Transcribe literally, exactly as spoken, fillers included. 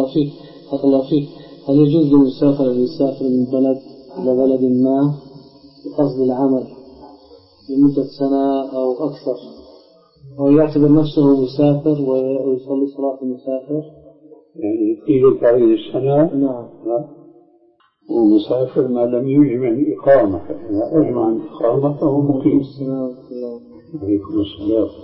الله فيك حق الله فيك هل يجوز للمسافر أن يسافر من بلد إلى بلد ما بقصد العمل لمدة سنة أو أكثر أو يعتبر نفسه مسافر ويصلي صلاة المسافر؟ يعني طيلة هذه السنة. نعم. ومسافر ما لم يجمع الإقامة، فإذا أجمع الإقامة فهو مقيم. عليكم السلام. عليكم السلام.